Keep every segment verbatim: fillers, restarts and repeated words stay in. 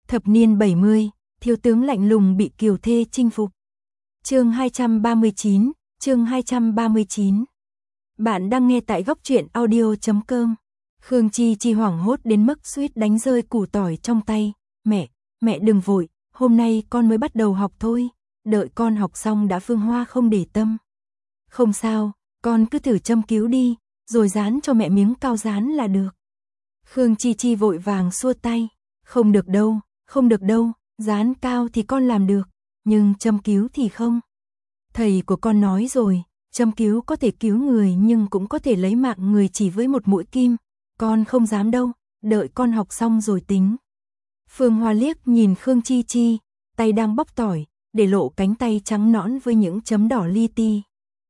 Thập niên bảy mươi, thiếu tướng lạnh lùng bị kiều thê chinh phục. Chương hai trăm ba mươi chín, chương hai trăm ba mươi chín. Bạn đang nghe tại góc truyện audio chấm com. Khương Chi Chi hoảng hốt đến mức suýt đánh rơi củ tỏi trong tay. Mẹ, mẹ đừng vội, hôm nay con mới bắt đầu học thôi, đợi con học xong đã Phương Hoa không để tâm. Không sao, con cứ thử châm cứu đi, rồi dán cho mẹ miếng cao dán là được. Khương Chi Chi vội vàng xua tay, không được đâu, không được đâu, dán cao thì con làm được, nhưng châm cứu thì không. Thầy của con nói rồi, châm cứu có thể cứu người nhưng cũng có thể lấy mạng người chỉ với một mũi kim, con không dám đâu, đợi con học xong rồi tính. Phương Hoa liếc nhìn Khương Chi Chi, tay đang bóc tỏi, để lộ cánh tay trắng nõn với những chấm đỏ li ti.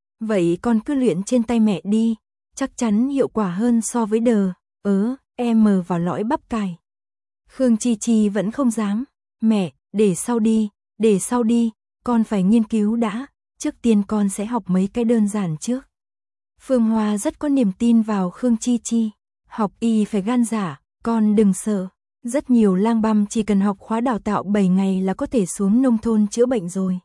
Vậy con cứ luyện trên tay mẹ đi, chắc chắn hiệu quả hơn so với đờ, ớ, em mờ vào lõi bắp cải. Khương Chi Chi vẫn không dám, mẹ, để sau đi, để sau đi, con phải nghiên cứu đã, trước tiên con sẽ học mấy cái đơn giản trước. Phương Hoa rất có niềm tin vào Khương Chi Chi, học y phải gan dạ, con đừng sợ, rất nhiều lang băm chỉ cần học khóa đào tạo bảy ngày là có thể xuống nông thôn chữa bệnh rồi.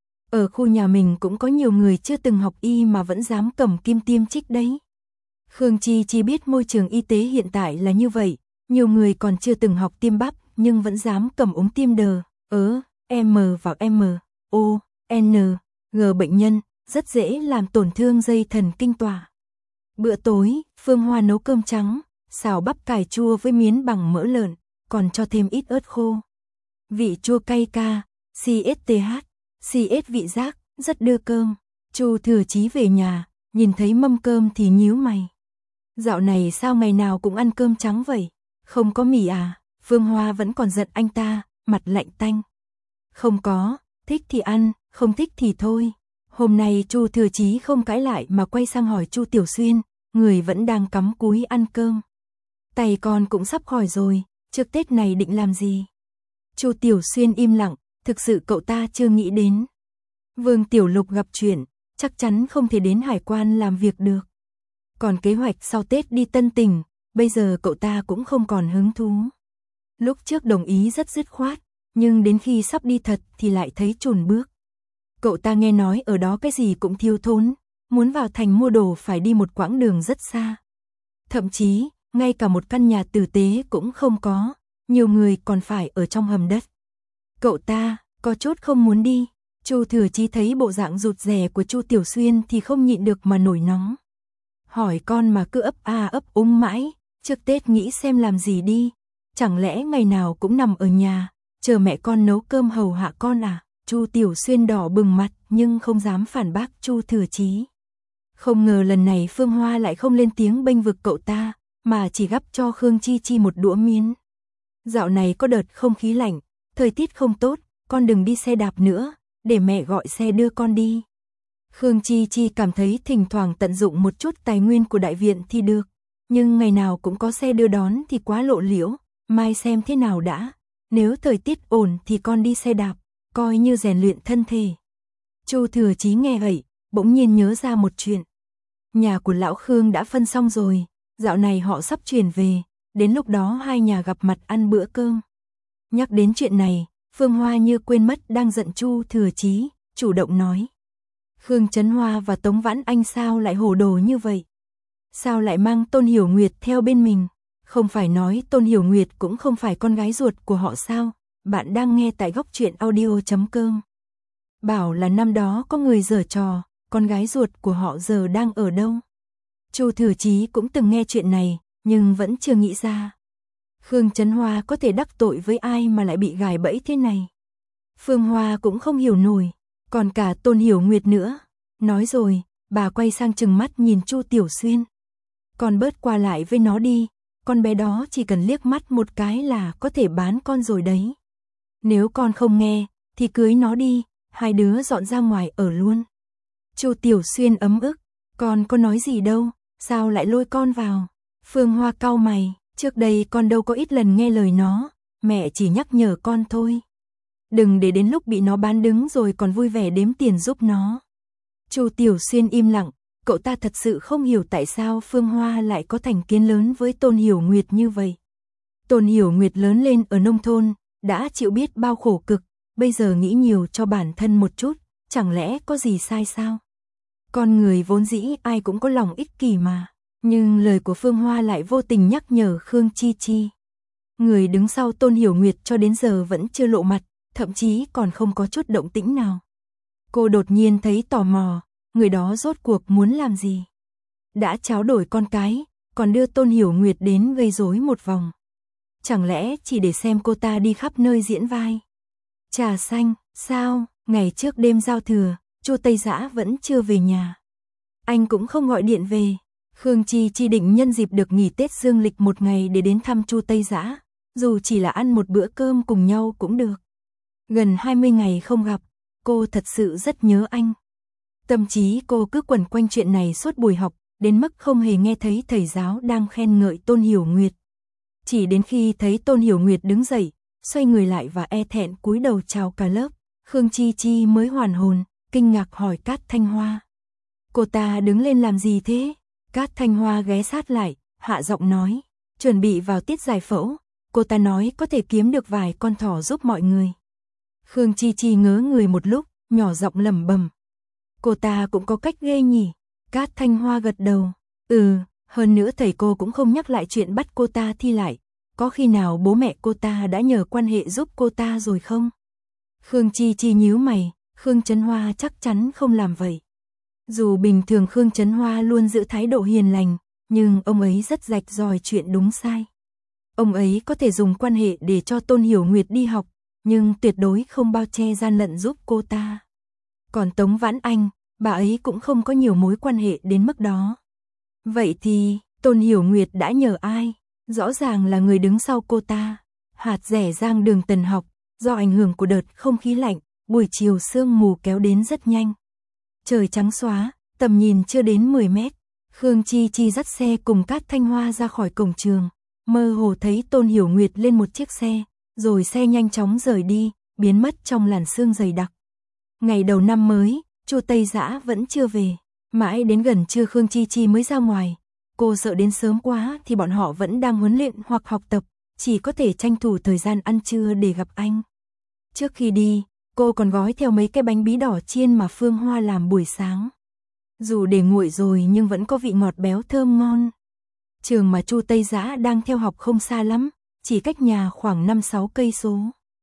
Ở khu nhà mình cũng có nhiều người chưa từng học y mà vẫn dám cầm kim tiêm chích đấy. Khương Chi Chi biết môi trường y tế hiện tại là như vậy, nhiều người còn chưa từng học tiêm bắp nhưng vẫn dám cầm ống tiêm đờ, ớ, M vào M, O, N, G bệnh nhân, rất dễ làm tổn thương dây thần kinh tọa. Bữa tối, Phương Hoa nấu cơm trắng, xào bắp cải chua với miến bằng mỡ lợn, còn cho thêm ít ớt khô. Vị chua cay ca, xê ét tê hát, xê ét vị giác, rất đưa cơm. Chu Thừa Chí về nhà, nhìn thấy mâm cơm thì nhíu mày. Dạo này sao ngày nào cũng ăn cơm trắng vậy? Không có mì à? Phương Hoa vẫn còn giận anh ta, mặt lạnh tanh. Không có, thích thì ăn, không thích thì thôi. Hôm nay Chu Thừa Chí không cãi lại mà quay sang hỏi Chu Tiểu Xuyên, người vẫn đang cắm cúi ăn cơm. Tay con cũng sắp khỏi rồi, trước Tết này định làm gì? Chu Tiểu Xuyên im lặng, thực sự cậu ta chưa nghĩ đến. Vương Tiểu Lục gặp chuyện, chắc chắn không thể đến hải quan làm việc được. Còn kế hoạch sau Tết đi Tân Tỉnh, bây giờ cậu ta cũng không còn hứng thú. Lúc trước đồng ý rất dứt khoát, nhưng đến khi sắp đi thật thì lại thấy chùn bước. Cậu ta nghe nói ở đó cái gì cũng thiếu thốn, muốn vào thành mua đồ phải đi một quãng đường rất xa. Thậm chí, ngay cả một căn nhà tử tế cũng không có, nhiều người còn phải ở trong hầm đất. Cậu ta có chút không muốn đi. Chu Thừa Chí thấy bộ dạng rụt rè của Chu Tiểu Xuyên thì không nhịn được mà nổi nóng. Hỏi con mà cứ ấp a ấp úng mãi, trước Tết nghĩ xem làm gì đi, chẳng lẽ ngày nào cũng nằm ở nhà, chờ mẹ con nấu cơm hầu hạ con à? Chu Tiểu Xuyên đỏ bừng mặt nhưng không dám phản bác Chu Thừa Chí. Không ngờ lần này Phương Hoa lại không lên tiếng bênh vực cậu ta, mà chỉ gắp cho Khương Chi Chi một đũa miến. Dạo này có đợt không khí lạnh, thời tiết không tốt, con đừng đi xe đạp nữa, để mẹ gọi xe đưa con đi. Khương Chi Chi cảm thấy thỉnh thoảng tận dụng một chút tài nguyên của đại viện thì được, nhưng ngày nào cũng có xe đưa đón thì quá lộ liễu, mai xem thế nào đã, nếu thời tiết ổn thì con đi xe đạp, coi như rèn luyện thân thể. Chu Thừa Chí nghe vậy, bỗng nhiên nhớ ra một chuyện. Nhà của lão Khương đã phân xong rồi, dạo này họ sắp chuyển về, đến lúc đó hai nhà gặp mặt ăn bữa cơm. Nhắc đến chuyện này, Phương Hoa như quên mất đang giận Chu Thừa Chí, chủ động nói. Khương Trấn Hoa và Tống Vãn Anh sao lại hồ đồ như vậy? Sao lại mang Tôn Hiểu Nguyệt theo bên mình? Không phải nói Tôn Hiểu Nguyệt cũng không phải con gái ruột của họ sao? Bạn đang nghe tại góc truyện audio chấm com. Bảo là năm đó có người giở trò, con gái ruột của họ giờ đang ở đâu? Chu Thừa Chí cũng từng nghe chuyện này, nhưng vẫn chưa nghĩ ra. Khương Trấn Hoa có thể đắc tội với ai mà lại bị gài bẫy thế này? Phương Hoa cũng không hiểu nổi, còn cả Tôn Hiểu Nguyệt nữa. Nói rồi, bà quay sang trừng mắt nhìn Chu Tiểu Xuyên. Con bớt qua lại với nó đi, con bé đó chỉ cần liếc mắt một cái là có thể bán con rồi đấy. Nếu con không nghe, thì cưới nó đi, hai đứa dọn ra ngoài ở luôn. Chu Tiểu Xuyên ấm ức, con có nói gì đâu, sao lại lôi con vào? Phương Hoa cau mày, trước đây con đâu có ít lần nghe lời nó, mẹ chỉ nhắc nhở con thôi. Đừng để đến lúc bị nó bán đứng rồi còn vui vẻ đếm tiền giúp nó. Chu Tiểu Xuyên im lặng, cậu ta thật sự không hiểu tại sao Phương Hoa lại có thành kiến lớn với Tôn Hiểu Nguyệt như vậy. Tôn Hiểu Nguyệt lớn lên ở nông thôn, đã chịu biết bao khổ cực, bây giờ nghĩ nhiều cho bản thân một chút, chẳng lẽ có gì sai sao? Con người vốn dĩ ai cũng có lòng ích kỷ mà, nhưng lời của Phương Hoa lại vô tình nhắc nhở Khương Chi Chi. Người đứng sau Tôn Hiểu Nguyệt cho đến giờ vẫn chưa lộ mặt, thậm chí còn không có chút động tĩnh nào. Cô đột nhiên thấy tò mò, người đó rốt cuộc muốn làm gì? Đã tráo đổi con cái, còn đưa Tôn Hiểu Nguyệt đến gây rối một vòng. Chẳng lẽ chỉ để xem cô ta đi khắp nơi diễn vai? Trà xanh, sao, ngày trước đêm giao thừa, Chu Tây Dã vẫn chưa về nhà. Anh cũng không gọi điện về. Khương Chi Chi định nhân dịp được nghỉ Tết dương lịch một ngày để đến thăm Chu Tây Dã, dù chỉ là ăn một bữa cơm cùng nhau cũng được. Gần hai mươi ngày không gặp, cô thật sự rất nhớ anh. Tâm trí cô cứ quẩn quanh chuyện này suốt buổi học, đến mức không hề nghe thấy thầy giáo đang khen ngợi Tôn Hiểu Nguyệt. Chỉ đến khi thấy Tôn Hiểu Nguyệt đứng dậy, xoay người lại và e thẹn cúi đầu chào cả lớp, Khương Chi Chi mới hoàn hồn, kinh ngạc hỏi Cát Thanh Hoa. Cô ta đứng lên làm gì thế? Cát Thanh Hoa ghé sát lại, hạ giọng nói, chuẩn bị vào tiết giải phẫu, cô ta nói có thể kiếm được vài con thỏ giúp mọi người. Khương Chi Chi ngớ người một lúc, nhỏ giọng lẩm bẩm. Cô ta cũng có cách ghê nhỉ? Cát Thanh Hoa gật đầu. Ừ, hơn nữa thầy cô cũng không nhắc lại chuyện bắt cô ta thi lại. Có khi nào bố mẹ cô ta đã nhờ quan hệ giúp cô ta rồi không? Khương Chi Chi nhíu mày, Khương Chấn Hoa chắc chắn không làm vậy. Dù bình thường Khương Chấn Hoa luôn giữ thái độ hiền lành, nhưng ông ấy rất rạch ròi chuyện đúng sai. Ông ấy có thể dùng quan hệ để cho Tôn Hiểu Nguyệt đi học, nhưng tuyệt đối không bao che gian lận giúp cô ta. Còn Tống Vãn Anh, bà ấy cũng không có nhiều mối quan hệ đến mức đó. Vậy thì, Tôn Hiểu Nguyệt đã nhờ ai? Rõ ràng là người đứng sau cô ta. Hạt rẻ Giang Đường Tần học, do ảnh hưởng của đợt không khí lạnh, buổi chiều sương mù kéo đến rất nhanh. Trời trắng xóa, tầm nhìn chưa đến mười mét. Khương Chi Chi dắt xe cùng Cát Thanh Hoa ra khỏi cổng trường, mơ hồ thấy Tôn Hiểu Nguyệt lên một chiếc xe, rồi xe nhanh chóng rời đi, biến mất trong làn sương dày đặc. Ngày đầu năm mới, Chu Tây Dã vẫn chưa về, mãi đến gần trưa Khương Chi Chi mới ra ngoài. Cô sợ đến sớm quá thì bọn họ vẫn đang huấn luyện hoặc học tập, chỉ có thể tranh thủ thời gian ăn trưa để gặp anh. Trước khi đi, cô còn gói theo mấy cái bánh bí đỏ chiên mà Phương Hoa làm buổi sáng. Dù để nguội rồi nhưng vẫn có vị ngọt béo thơm ngon. Trường mà Chu Tây Dã đang theo học không xa lắm, chỉ cách nhà khoảng năm sáu cây số.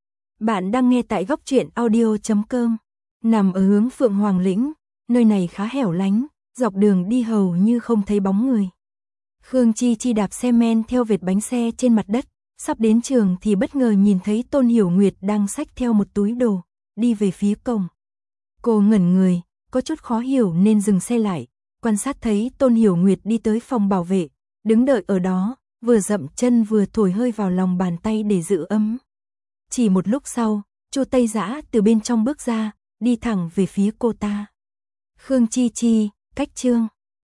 Bạn đang nghe tại góc truyện audio chấm com. Nằm ở hướng Phượng Hoàng Lĩnh, nơi này khá hẻo lánh, dọc đường đi hầu như không thấy bóng người. Khương Chi Chi đạp xe men theo vệt bánh xe trên mặt đất, sắp đến trường thì bất ngờ nhìn thấy Tôn Hiểu Nguyệt đang xách theo một túi đồ, đi về phía cổng. Cô ngẩn người, có chút khó hiểu nên dừng xe lại, quan sát thấy Tôn Hiểu Nguyệt đi tới phòng bảo vệ, đứng đợi ở đó, vừa dậm chân vừa thổi hơi vào lòng bàn tay để giữ ấm. Chỉ một lúc sau, Chu Tây Dã từ bên trong bước ra, đi thẳng về phía cô ta. Khương Chi Chi, cách chương